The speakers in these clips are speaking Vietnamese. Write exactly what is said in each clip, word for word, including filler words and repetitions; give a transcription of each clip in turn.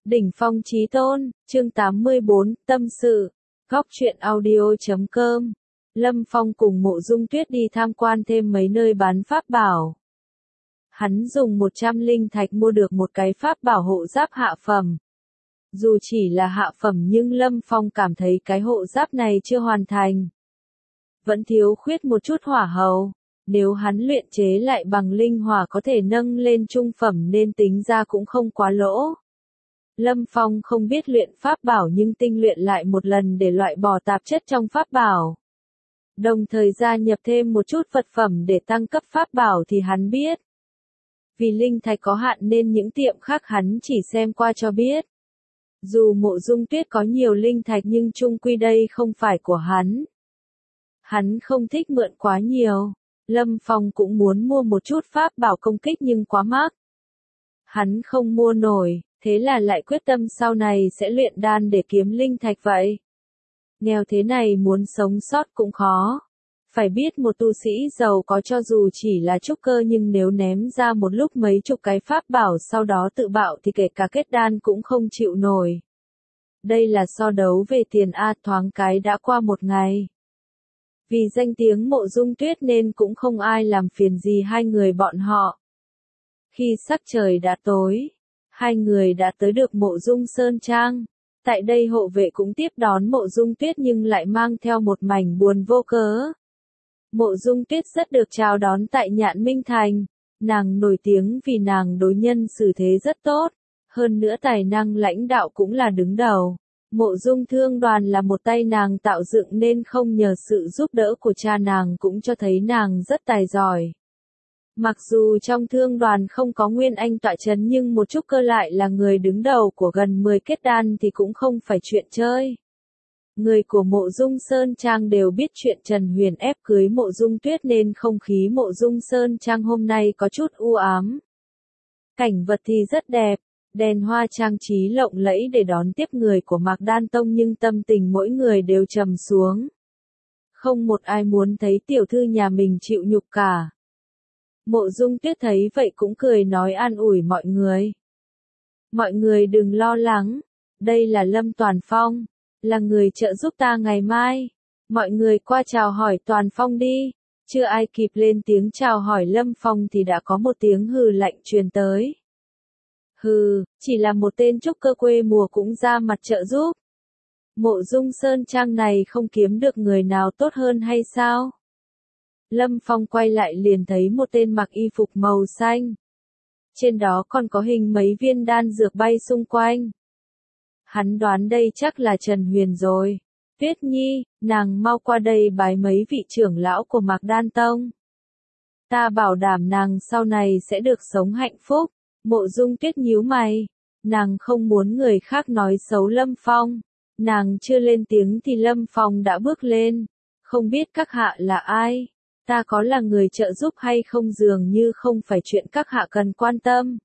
Đỉnh phong chí tôn, chương tám mươi bốn, tâm sự, góc truyện audio.com. Lâm Phong cùng Mộ Dung Tuyết đi tham quan thêm mấy nơi bán pháp bảo. Hắn dùng một trăm linh thạch mua được một cái pháp bảo hộ giáp hạ phẩm. Dù chỉ là hạ phẩm nhưng Lâm Phong cảm thấy cái hộ giáp này chưa hoàn thành. Vẫn thiếu khuyết một chút hỏa hầu. Nếu hắn luyện chế lại bằng linh hỏa có thể nâng lên trung phẩm nên tính ra cũng không quá lỗ. Lâm Phong không biết luyện pháp bảo nhưng tinh luyện lại một lần để loại bỏ tạp chất trong pháp bảo. Đồng thời gia nhập thêm một chút vật phẩm để tăng cấp pháp bảo thì hắn biết. Vì linh thạch có hạn nên những tiệm khác hắn chỉ xem qua cho biết. Dù Mộ Dung Tuyết có nhiều linh thạch nhưng chung quy đây không phải của hắn. Hắn không thích mượn quá nhiều. Lâm Phong cũng muốn mua một chút pháp bảo công kích nhưng quá mắc. Hắn không mua nổi, thế là lại quyết tâm sau này sẽ luyện đan để kiếm linh thạch vậy. Nghèo thế này muốn sống sót cũng khó. Phải biết một tu sĩ giàu có cho dù chỉ là trúc cơ nhưng nếu ném ra một lúc mấy chục cái pháp bảo sau đó tự bạo thì kể cả kết đan cũng không chịu nổi. Đây là so đấu về tiền a, thoáng cái đã qua một ngày. Vì danh tiếng Mộ Dung Tuyết nên cũng không ai làm phiền gì hai người bọn họ. Khi sắc trời đã tối, hai người đã tới được Mộ Dung Sơn Trang. Tại đây hộ vệ cũng tiếp đón Mộ Dung Tuyết nhưng lại mang theo một mảnh buồn vô cớ. Mộ Dung Tuyết rất được chào đón tại Nhạn Minh Thành. Nàng nổi tiếng vì nàng đối nhân xử thế rất tốt. Hơn nữa tài năng lãnh đạo cũng là đứng đầu. Mộ Dung Thương Đoàn là một tay nàng tạo dựng nên không nhờ sự giúp đỡ của cha nàng cũng cho thấy nàng rất tài giỏi. Mặc dù trong thương đoàn không có Nguyên Anh tọa chấn nhưng một chút cơ lại là người đứng đầu của gần mười kết đan thì cũng không phải chuyện chơi. Người của Mộ Dung Sơn Trang đều biết chuyện Trần Huyền ép cưới Mộ Dung Tuyết nên không khí Mộ Dung Sơn Trang hôm nay có chút u ám. Cảnh vật thì rất đẹp. Đèn hoa trang trí lộng lẫy để đón tiếp người của Mạc Đan Tông nhưng tâm tình mỗi người đều trầm xuống. Không một ai muốn thấy tiểu thư nhà mình chịu nhục cả. Mộ Dung Tuyết thấy vậy cũng cười nói an ủi mọi người. Mọi người đừng lo lắng, đây là Lâm Toàn Phong, là người trợ giúp ta ngày mai. Mọi người qua chào hỏi Toàn Phong đi. Chưa ai kịp lên tiếng chào hỏi Lâm Phong thì đã có một tiếng hừ lạnh truyền tới. Hừ, chỉ là một tên trúc cơ quê mùa cũng ra mặt trợ giúp. Mộ Dung Sơn Trang này không kiếm được người nào tốt hơn hay sao? Lâm Phong quay lại liền thấy một tên mặc y phục màu xanh. Trên đó còn có hình mấy viên đan dược bay xung quanh. Hắn đoán đây chắc là Trần Huyền rồi. Tuyết Nhi, nàng mau qua đây bái mấy vị trưởng lão của Mạc Đan Tông. Ta bảo đảm nàng sau này sẽ được sống hạnh phúc. Mộ Dung Tuyết nhíu mày, nàng không muốn người khác nói xấu Lâm Phong. Nàng chưa lên tiếng thì Lâm Phong đã bước lên. Không biết các hạ là ai? Ta có là người trợ giúp hay không dường như không phải chuyện các hạ cần quan tâm.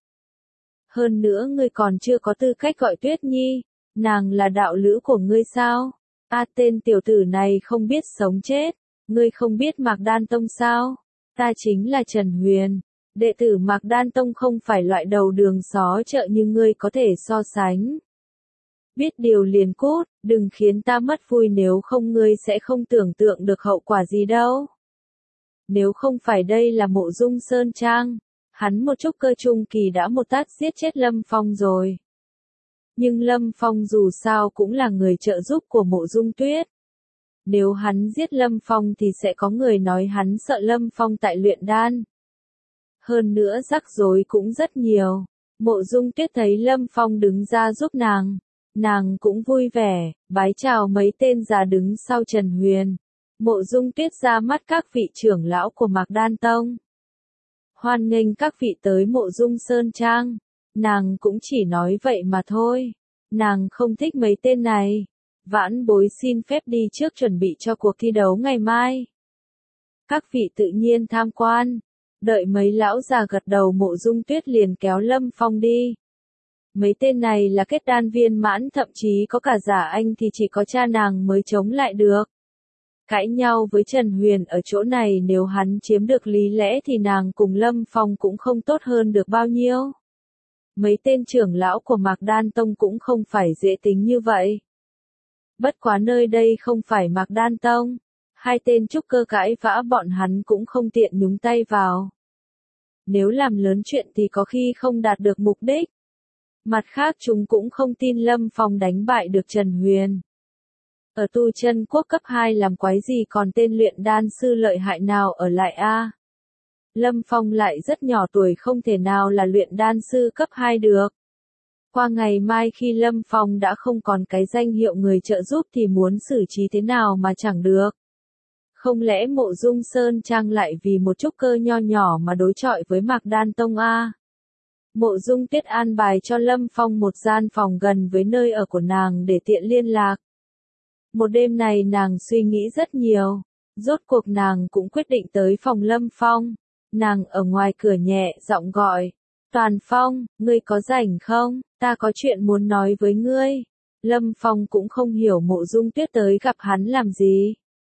Hơn nữa ngươi còn chưa có tư cách gọi Tuyết Nhi, nàng là đạo lữ của ngươi sao? A tên tiểu tử này không biết sống chết, ngươi không biết Mạc Đan Tông sao? Ta chính là Trần Huyền. Đệ tử Mạc Đan Tông không phải loại đầu đường xó chợ như ngươi có thể so sánh. Biết điều liền cút, đừng khiến ta mất vui nếu không ngươi sẽ không tưởng tượng được hậu quả gì đâu. Nếu không phải đây là Mộ Dung Sơn Trang, hắn một trúc cơ trung kỳ đã một tát giết chết Lâm Phong rồi. Nhưng Lâm Phong dù sao cũng là người trợ giúp của Mộ Dung Tuyết. Nếu hắn giết Lâm Phong thì sẽ có người nói hắn sợ Lâm Phong tại luyện đan. Hơn nữa rắc rối cũng rất nhiều. Mộ Dung Tuyết thấy Lâm Phong đứng ra giúp nàng. Nàng cũng vui vẻ, bái chào mấy tên già đứng sau Trần Huyền. Mộ Dung Tuyết ra mắt các vị trưởng lão của Mạc Đan Tông. Hoan nghênh các vị tới Mộ Dung Sơn Trang. Nàng cũng chỉ nói vậy mà thôi. Nàng không thích mấy tên này. Vãn bối xin phép đi trước chuẩn bị cho cuộc thi đấu ngày mai. Các vị tự nhiên tham quan. Đợi mấy lão già gật đầu Mộ Dung Tuyết liền kéo Lâm Phong đi. Mấy tên này là kết đan viên mãn thậm chí có cả giả anh thì chỉ có cha nàng mới chống lại được. Cãi nhau với Trần Huyền ở chỗ này nếu hắn chiếm được lý lẽ thì nàng cùng Lâm Phong cũng không tốt hơn được bao nhiêu. Mấy tên trưởng lão của Mạc Đan Tông cũng không phải dễ tính như vậy. Bất quá nơi đây không phải Mạc Đan Tông. Hai tên trúc cơ cãi vã bọn hắn cũng không tiện nhúng tay vào. Nếu làm lớn chuyện thì có khi không đạt được mục đích. Mặt khác chúng cũng không tin Lâm Phong đánh bại được Trần Huyền. Ở tu chân quốc cấp hai làm quái gì còn tên luyện đan sư lợi hại nào ở lại a? Lâm Phong lại rất nhỏ tuổi không thể nào là luyện đan sư cấp hai được. Qua ngày mai khi Lâm Phong đã không còn cái danh hiệu người trợ giúp thì muốn xử trí thế nào mà chẳng được. Không lẽ Mộ Dung Sơn Trang lại vì một trúc cơ nho nhỏ mà đối chọi với Mạc Đan Tông a? Mộ Dung Tuyết an bài cho Lâm Phong một gian phòng gần với nơi ở của nàng để tiện liên lạc. Một đêm này nàng suy nghĩ rất nhiều. Rốt cuộc nàng cũng quyết định tới phòng Lâm Phong. Nàng ở ngoài cửa nhẹ giọng gọi. Toàn Phong, ngươi có rảnh không? Ta có chuyện muốn nói với ngươi. Lâm Phong cũng không hiểu Mộ Dung Tuyết tới gặp hắn làm gì.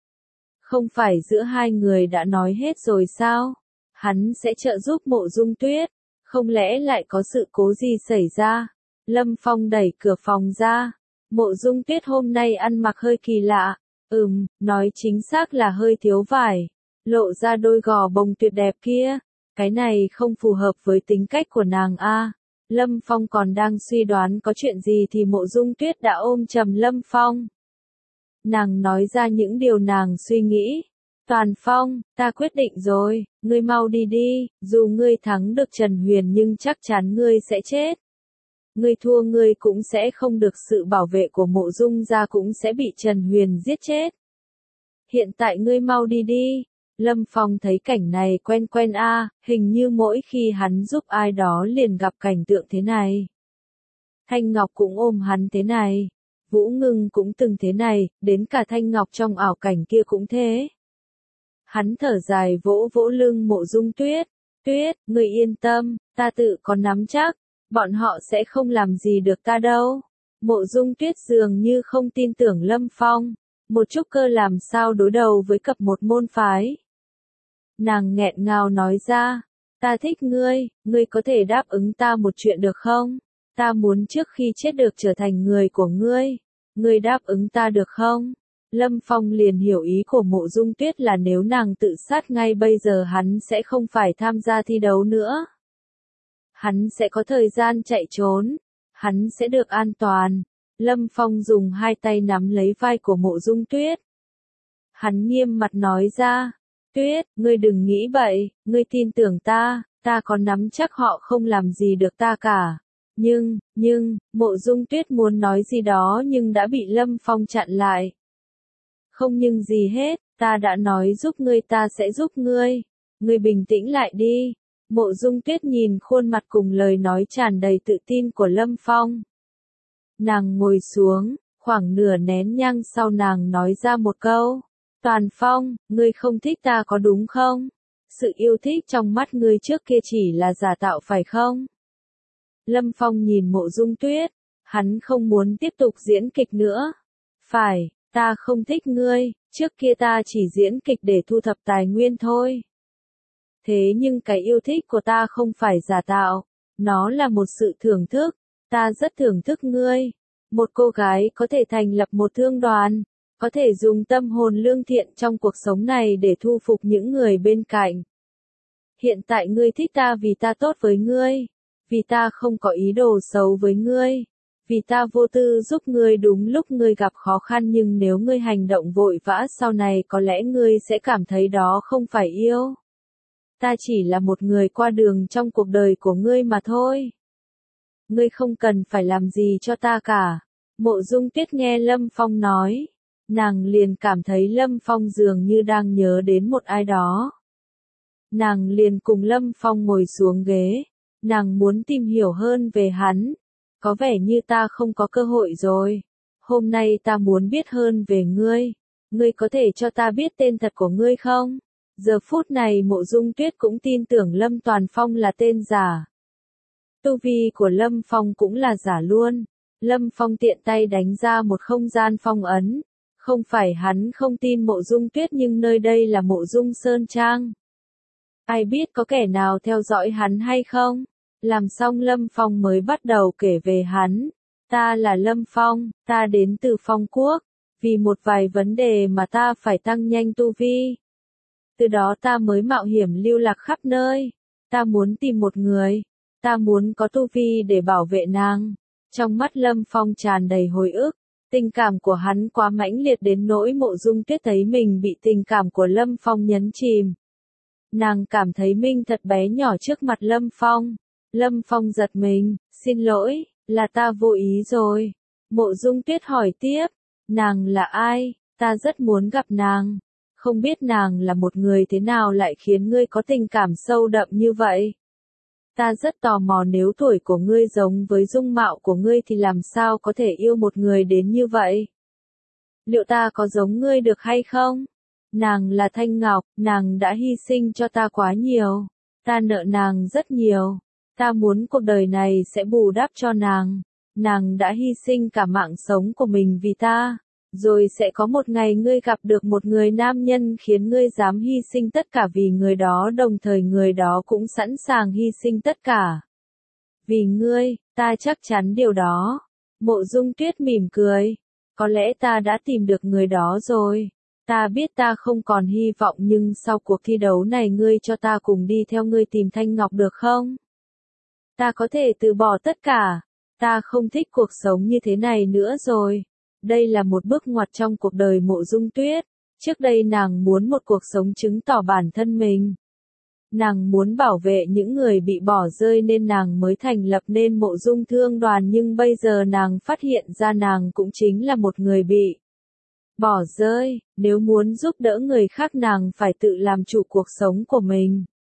Không phải giữa hai người đã nói hết rồi sao? Hắn sẽ trợ giúp Mộ Dung Tuyết. Không lẽ lại có sự cố gì xảy ra? Lâm Phong đẩy cửa phòng ra. Mộ Dung Tuyết hôm nay ăn mặc hơi kỳ lạ. Ừm, nói chính xác là hơi thiếu vải. Lộ ra đôi gò bông tuyệt đẹp kia. Cái này không phù hợp với tính cách của nàng a. Lâm Phong còn đang suy đoán có chuyện gì thì Mộ Dung Tuyết đã ôm chầm Lâm Phong. Nàng nói ra những điều nàng suy nghĩ. Toàn Phong, ta quyết định rồi, ngươi mau đi đi, dù ngươi thắng được Trần Huyền nhưng chắc chắn ngươi sẽ chết. Ngươi thua ngươi cũng sẽ không được sự bảo vệ của Mộ Dung gia cũng sẽ bị Trần Huyền giết chết. Hiện tại ngươi mau đi đi. Lâm Phong thấy cảnh này quen quen a, hình như mỗi khi hắn giúp ai đó liền gặp cảnh tượng thế này. Thanh Ngọc cũng ôm hắn thế này. Vũ Ngưng cũng từng thế này, đến cả Thanh Ngọc trong ảo cảnh kia cũng thế. Hắn thở dài vỗ vỗ lưng Mộ Dung Tuyết. Tuyết, ngươi yên tâm, ta tự có nắm chắc, bọn họ sẽ không làm gì được ta đâu. Mộ Dung Tuyết dường như không tin tưởng Lâm Phong. Một trúc cơ làm sao đối đầu với cập một môn phái. Nàng nghẹn ngào nói ra, ta thích ngươi, ngươi có thể đáp ứng ta một chuyện được không? Ta muốn trước khi chết được trở thành người của ngươi. Ngươi đáp ứng ta được không? Lâm Phong liền hiểu ý của Mộ Dung Tuyết là nếu nàng tự sát ngay bây giờ hắn sẽ không phải tham gia thi đấu nữa. Hắn sẽ có thời gian chạy trốn. Hắn sẽ được an toàn. Lâm Phong dùng hai tay nắm lấy vai của Mộ Dung Tuyết. Hắn nghiêm mặt nói ra. Tuyết, ngươi đừng nghĩ bậy, ngươi tin tưởng ta, ta có nắm chắc họ không làm gì được ta cả. Nhưng, nhưng, Mộ Dung Tuyết muốn nói gì đó nhưng đã bị Lâm Phong chặn lại. Không nhưng gì hết, ta đã nói giúp ngươi ta sẽ giúp ngươi. Ngươi bình tĩnh lại đi. Mộ Dung Tuyết nhìn khuôn mặt cùng lời nói tràn đầy tự tin của Lâm Phong. Nàng ngồi xuống, khoảng nửa nén nhang sau nàng nói ra một câu. Toàn Phong, ngươi không thích ta có đúng không? Sự yêu thích trong mắt ngươi trước kia chỉ là giả tạo phải không? Lâm Phong nhìn Mộ Dung Tuyết, hắn không muốn tiếp tục diễn kịch nữa. Phải, ta không thích ngươi, trước kia ta chỉ diễn kịch để thu thập tài nguyên thôi. Thế nhưng cái yêu thích của ta không phải giả tạo, nó là một sự thưởng thức, ta rất thưởng thức ngươi. Một cô gái có thể thành lập một thương đoàn, có thể dùng tâm hồn lương thiện trong cuộc sống này để thu phục những người bên cạnh. Hiện tại ngươi thích ta vì ta tốt với ngươi, vì ta không có ý đồ xấu với ngươi, vì ta vô tư giúp ngươi đúng lúc ngươi gặp khó khăn nhưng nếu ngươi hành động vội vã sau này có lẽ ngươi sẽ cảm thấy đó không phải yêu. Ta chỉ là một người qua đường trong cuộc đời của ngươi mà thôi. Ngươi không cần phải làm gì cho ta cả. Mộ Dung Tuyết nghe Lâm Phong nói. Nàng liền cảm thấy Lâm Phong dường như đang nhớ đến một ai đó. Nàng liền cùng Lâm Phong ngồi xuống ghế. Nàng muốn tìm hiểu hơn về hắn. Có vẻ như ta không có cơ hội rồi. Hôm nay ta muốn biết hơn về ngươi. Ngươi có thể cho ta biết tên thật của ngươi không? Giờ phút này Mộ Dung Tuyết cũng tin tưởng Lâm Toàn Phong là tên giả. Tu vi của Lâm Phong cũng là giả luôn. Lâm Phong tiện tay đánh ra một không gian phong ấn. Không phải hắn không tin Mộ Dung Tuyết nhưng nơi đây là Mộ Dung Sơn Trang. Ai biết có kẻ nào theo dõi hắn hay không? Làm xong Lâm Phong mới bắt đầu kể về hắn. Ta là Lâm Phong, ta đến từ Phong Quốc. Vì một vài vấn đề mà ta phải tăng nhanh tu vi. Từ đó ta mới mạo hiểm lưu lạc khắp nơi. Ta muốn tìm một người. Ta muốn có tu vi để bảo vệ nàng. Trong mắt Lâm Phong tràn đầy hồi ức. Tình cảm của hắn quá mãnh liệt đến nỗi Mộ Dung Tuyết thấy mình bị tình cảm của Lâm Phong nhấn chìm. Nàng cảm thấy mình thật bé nhỏ trước mặt Lâm Phong. Lâm Phong giật mình, xin lỗi, là ta vô ý rồi. Mộ Dung Tuyết hỏi tiếp, nàng là ai, ta rất muốn gặp nàng. Không biết nàng là một người thế nào lại khiến ngươi có tình cảm sâu đậm như vậy. Ta rất tò mò nếu tuổi của ngươi giống với dung mạo của ngươi thì làm sao có thể yêu một người đến như vậy. Liệu ta có giống ngươi được hay không? Nàng là Thanh Ngọc, nàng đã hy sinh cho ta quá nhiều. Ta nợ nàng rất nhiều. Ta muốn cuộc đời này sẽ bù đắp cho nàng. Nàng đã hy sinh cả mạng sống của mình vì ta. Rồi sẽ có một ngày ngươi gặp được một người nam nhân khiến ngươi dám hy sinh tất cả vì người đó, đồng thời người đó cũng sẵn sàng hy sinh tất cả. Vì ngươi, ta chắc chắn điều đó. Mộ Dung Tuyết mỉm cười. Có lẽ ta đã tìm được người đó rồi. Ta biết ta không còn hy vọng nhưng sau cuộc thi đấu này ngươi cho ta cùng đi theo ngươi tìm Thanh Ngọc được không? Ta có thể từ bỏ tất cả. Ta không thích cuộc sống như thế này nữa rồi. Đây là một bước ngoặt trong cuộc đời Mộ Dung Tuyết. Trước đây nàng muốn một cuộc sống chứng tỏ bản thân mình. Nàng muốn bảo vệ những người bị bỏ rơi nên nàng mới thành lập nên Mộ Dung Thương Đoàn, nhưng bây giờ nàng phát hiện ra nàng cũng chính là một người bị bỏ rơi. Nếu muốn giúp đỡ người khác nàng phải tự làm chủ cuộc sống của mình.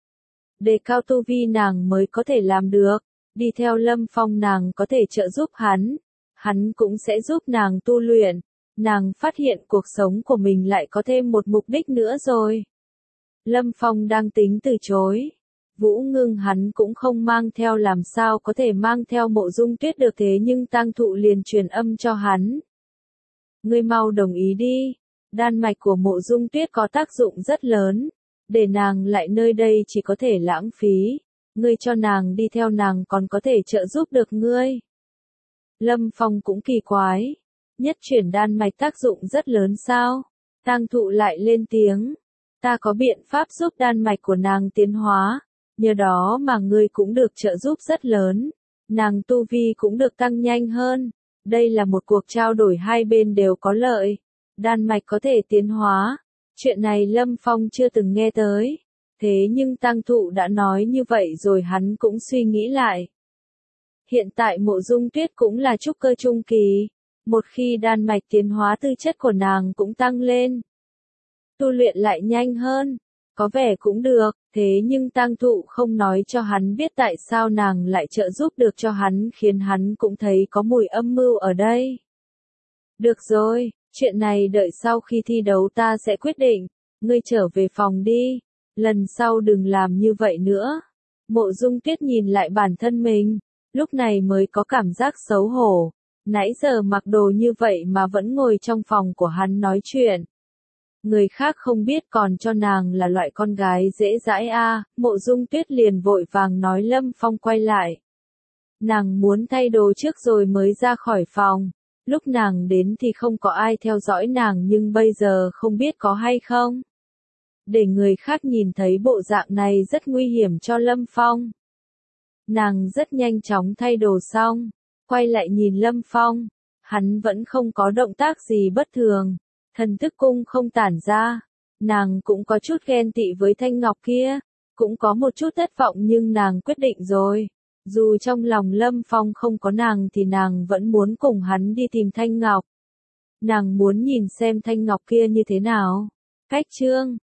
Đề cao tu vi nàng mới có thể làm được. Đi theo Lâm Phong nàng có thể trợ giúp hắn. Hắn cũng sẽ giúp nàng tu luyện. Nàng phát hiện cuộc sống của mình lại có thêm một mục đích nữa rồi. Lâm Phong đang tính từ chối. Vũ Ngưng hắn cũng không mang theo, làm sao có thể mang theo Mộ Dung Tuyết được, thế nhưng Tang Thụ liền truyền âm cho hắn. Ngươi mau đồng ý đi. Đan mạch của Mộ Dung Tuyết có tác dụng rất lớn. Để nàng lại nơi đây chỉ có thể lãng phí. Ngươi cho nàng đi theo nàng còn có thể trợ giúp được ngươi. Lâm Phong cũng kỳ quái. Nhất chuyển đan mạch tác dụng rất lớn sao? Tang Thụ lại lên tiếng. Ta có biện pháp giúp đan mạch của nàng tiến hóa. Nhờ đó mà ngươi cũng được trợ giúp rất lớn. Nàng tu vi cũng được tăng nhanh hơn. Đây là một cuộc trao đổi hai bên đều có lợi. Đan mạch có thể tiến hóa. Chuyện này Lâm Phong chưa từng nghe tới. Thế nhưng Tang Thụ đã nói như vậy rồi hắn cũng suy nghĩ lại. Hiện tại Mộ Dung Tuyết cũng là trúc cơ trung kỳ. Một khi đan mạch tiến hóa tư chất của nàng cũng tăng lên. Tu luyện lại nhanh hơn. Có vẻ cũng được, thế nhưng Tang Thụ không nói cho hắn biết tại sao nàng lại trợ giúp được cho hắn, khiến hắn cũng thấy có mùi âm mưu ở đây. Được rồi, chuyện này đợi sau khi thi đấu ta sẽ quyết định. Ngươi trở về phòng đi. Lần sau đừng làm như vậy nữa. Mộ Dung Tuyết nhìn lại bản thân mình. Lúc này mới có cảm giác xấu hổ. Nãy giờ mặc đồ như vậy mà vẫn ngồi trong phòng của hắn nói chuyện. Người khác không biết còn cho nàng là loại con gái dễ dãi a. À. Mộ Dung Tuyết liền vội vàng nói Lâm Phong quay lại. Nàng muốn thay đồ trước rồi mới ra khỏi phòng. Lúc nàng đến thì không có ai theo dõi nàng, nhưng bây giờ không biết có hay không. Để người khác nhìn thấy bộ dạng này rất nguy hiểm cho Lâm Phong. Nàng rất nhanh chóng thay đồ xong, quay lại nhìn Lâm Phong. Hắn vẫn không có động tác gì bất thường. Thần thức cung không tản ra. Nàng cũng có chút ghen tị với Thanh Ngọc kia. Cũng có một chút thất vọng nhưng nàng quyết định rồi. Dù trong lòng Lâm Phong không có nàng thì nàng vẫn muốn cùng hắn đi tìm Thanh Ngọc. Nàng muốn nhìn xem Thanh Ngọc kia như thế nào. Cách chương